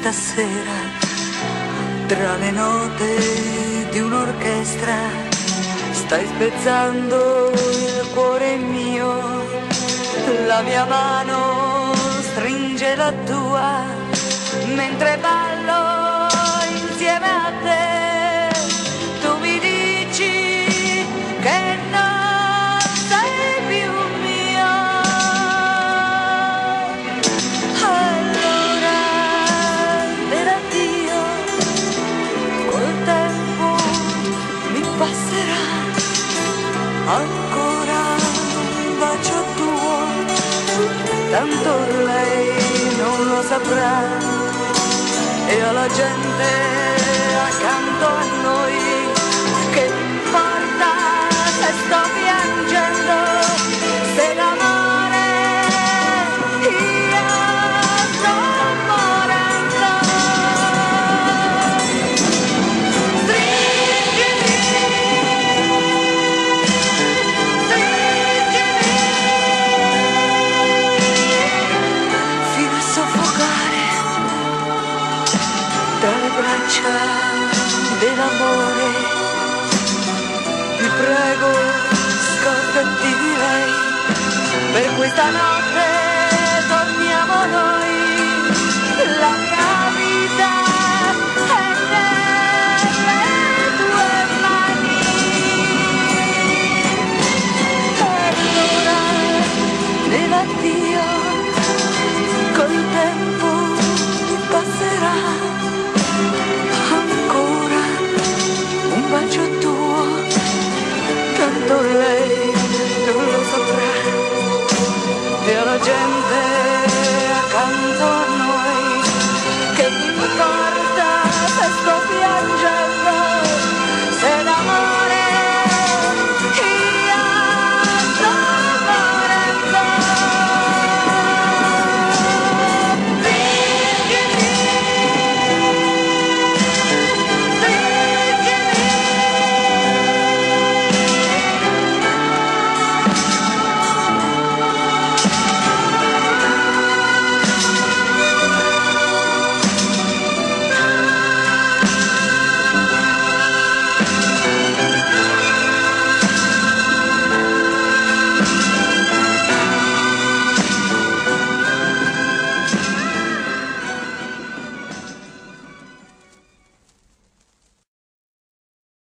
stasera, tra le note di un'orchestra, stai spezzando il cuore mio, la mia mano stringe la tua, mentre ballo insieme a te, tu mi dici che non sei più mio. Allora per addio, col tempo mi passerà ancora un bacio tuo, tanto lei non lo saprà. E alla gente accanto a noi, che importa se sto piangendo, se d'amore io sto morendo. Stringimi, stringimi, fino a soffocare tra le braccia dell'amore. Ti prego, scordati di lei, per questa notte torniamo noi.